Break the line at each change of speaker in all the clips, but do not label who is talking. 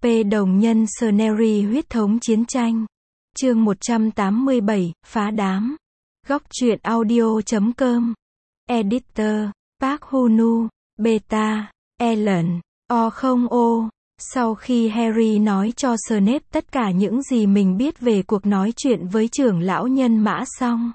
P đồng nhân Scenery huyết thống chiến tranh. Chương 187, phá đám. Góc truyện audio.com. Editor, Park Hunu, Beta, Ellen, O0O. Sau khi Harry nói cho Snape tất cả những gì mình biết về cuộc nói chuyện với trưởng lão nhân mã xong,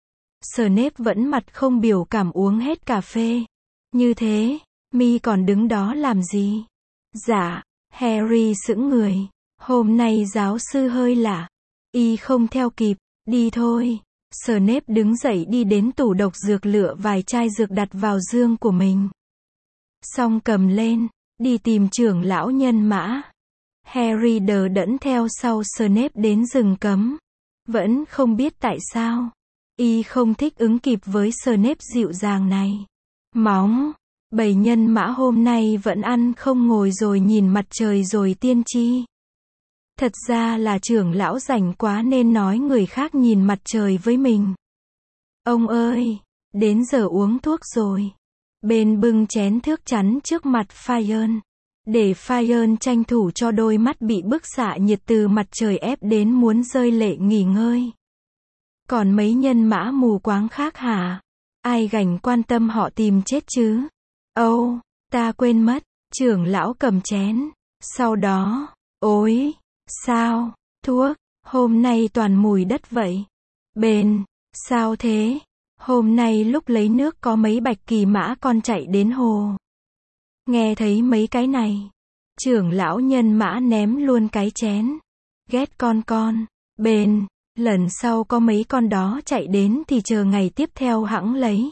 Snape vẫn mặt không biểu cảm uống hết cà phê. Như thế, mi còn đứng đó làm gì? Dạ, Harry sững người. Hôm nay giáo sư hơi lạ. Y không theo kịp, đi thôi. Snape đứng dậy đi đến tủ độc dược lựa vài chai dược đặt vào giường của mình. Xong cầm lên, đi tìm trưởng lão nhân mã. Harry đờ đẫn theo sau Snape đến rừng cấm. Vẫn không biết tại sao. Y không thích ứng kịp với Snape dịu dàng này. Móng, bầy nhân mã hôm nay vẫn ăn không ngồi rồi nhìn mặt trời rồi tiên tri. Thật ra là trưởng lão rảnh quá nên nói người khác nhìn mặt trời với mình. Ông ơi, đến giờ uống thuốc rồi. Ben bưng chén thước chắn trước mặt Fionn, để Fionn tranh thủ cho đôi mắt bị bức xạ nhiệt từ mặt trời ép đến muốn rơi lệ nghỉ ngơi. Còn mấy nhân mã mù quáng khác hả? Ai gảnh quan tâm họ tìm chết chứ? Âu, ta quên mất, trưởng lão cầm chén. Sau đó, ôi, sao, thuốc, hôm nay toàn mùi đất vậy. Ben, sao thế? Hôm nay lúc lấy nước có mấy bạch kỳ mã con chạy đến hồ. Nghe thấy mấy cái này, trưởng lão nhân mã ném luôn cái chén. Ghét con. Ben, lần sau có mấy con đó chạy đến thì chờ ngày tiếp theo hẵng lấy.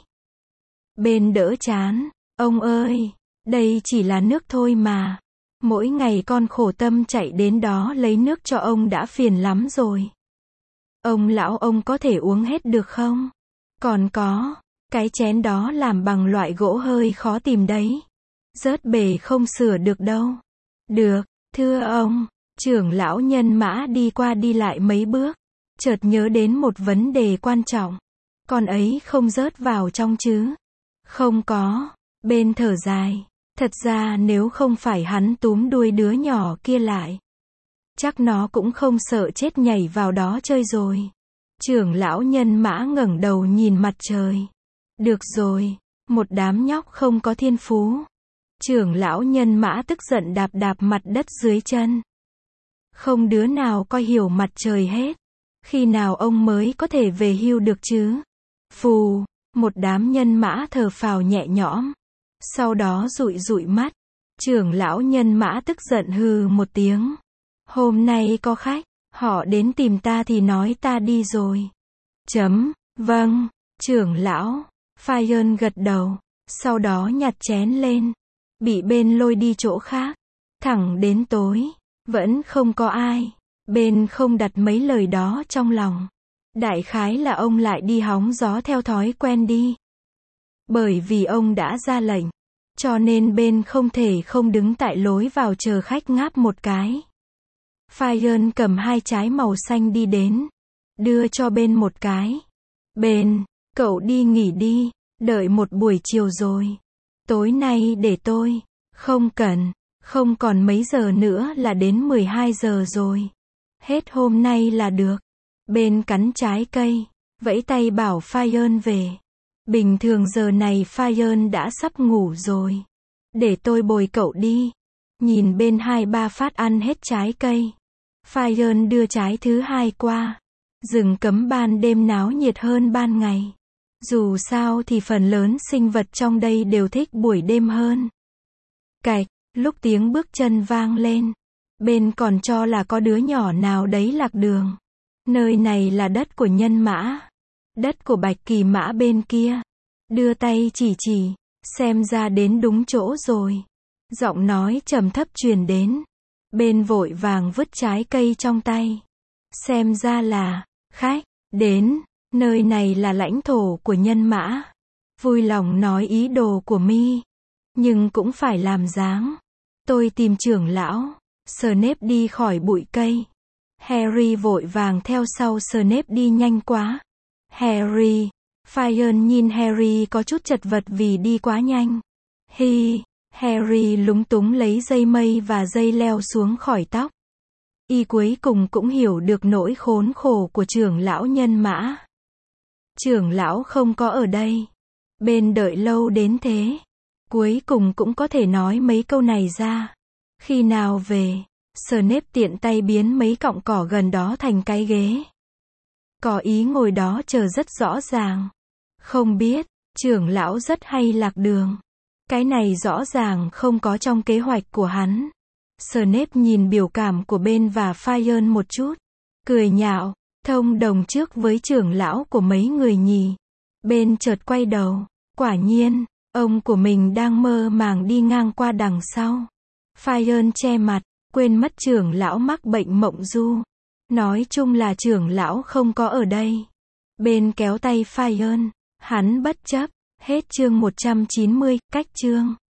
Ben đỡ chán. Ông ơi, đây chỉ là nước thôi mà. Mỗi ngày con khổ tâm chạy đến đó lấy nước cho ông đã phiền lắm rồi. Ông lão ông có thể uống hết được không? Còn có, cái chén đó làm bằng loại gỗ hơi khó tìm đấy. Rớt bể không sửa được đâu. Được, thưa ông. Trưởng lão nhân mã đi qua đi lại mấy bước. Chợt nhớ đến một vấn đề quan trọng. Con ấy không rớt vào trong chứ? Không có. Ben thở dài. Thật ra nếu không phải hắn túm đuôi đứa nhỏ kia lại, chắc nó cũng không sợ chết nhảy vào đó chơi rồi. Trưởng lão nhân mã ngẩng đầu nhìn mặt trời. Được rồi, một đám nhóc không có thiên phú. Trưởng lão nhân mã tức giận đạp đạp mặt đất dưới chân. Không đứa nào coi hiểu mặt trời hết. Khi nào ông mới có thể về hưu được chứ? Phù, một đám nhân mã thở phào nhẹ nhõm. Sau đó dụi mắt. Trưởng lão nhân mã tức giận hừ một tiếng. Hôm nay có khách, họ đến tìm ta thì nói ta đi rồi. Vâng, trưởng lão. Fionn gật đầu. Sau đó nhặt chén lên. Bị Ben lôi đi chỗ khác. Thẳng đến tối. Vẫn không có ai. Ben không đặt mấy lời đó trong lòng. Đại khái là ông lại đi hóng gió theo thói quen đi. Bởi vì ông đã ra lệnh, cho nên Ben không thể không đứng tại lối vào chờ khách ngáp một cái. Fionn cầm hai trái màu xanh đi đến, đưa cho Ben một cái. Ben, cậu đi nghỉ đi, đợi một buổi chiều rồi. Tối nay để tôi. Không cần, không còn mấy giờ nữa là đến 12 giờ rồi. Hết hôm nay là được. Ben cắn trái cây, vẫy tay bảo Fionn về. Bình thường giờ này Fionn đã sắp ngủ rồi. Để tôi bồi cậu đi. Nhìn Ben 2-3 phát ăn hết trái cây, Fionn đưa trái thứ hai qua. Rừng cấm ban đêm náo nhiệt hơn ban ngày. Dù sao thì phần lớn sinh vật trong đây đều thích buổi đêm hơn. Cạch, lúc tiếng bước chân vang lên, Ben còn cho là có đứa nhỏ nào đấy lạc đường. Nơi này là đất của nhân mã. Đất của bạch kỳ mã bên kia. Đưa tay chỉ, xem ra đến đúng chỗ rồi. Giọng nói trầm thấp truyền đến. Ben vội vàng vứt trái cây trong tay. Xem ra là, khách, đến, nơi này là lãnh thổ của nhân mã. Vui lòng nói ý đồ của mi. Nhưng cũng phải làm dáng. Tôi tìm trưởng lão. Snape đi khỏi bụi cây. Harry vội vàng theo sau Snape đi nhanh quá. Harry. Fionn nhìn Harry có chút chật vật vì đi quá nhanh. Harry lúng túng lấy dây mây và dây leo xuống khỏi tóc. Y cuối cùng cũng hiểu được nỗi khốn khổ của trưởng lão Nhân Mã. Trưởng lão không có ở đây. Ben đợi lâu đến thế. Cuối cùng cũng có thể nói mấy câu này ra. Khi nào về? Snape tiện tay biến mấy cọng cỏ gần đó thành cái ghế. Có ý ngồi đó chờ rất rõ ràng. Không biết, trưởng lão rất hay lạc đường. Cái này rõ ràng không có trong kế hoạch của hắn. Snape nhìn biểu cảm của Ben và Fire một chút. Cười nhạo, thông đồng trước với trưởng lão của mấy người nhỉ. Ben chợt quay đầu. Quả nhiên, ông của mình đang mơ màng đi ngang qua đằng sau. Fire che mặt, quên mất trưởng lão mắc bệnh mộng du. Nói chung là trưởng lão không có ở đây. Ben kéo tay Fire. Hắn bất chấp. Hết chương 190, cách chương.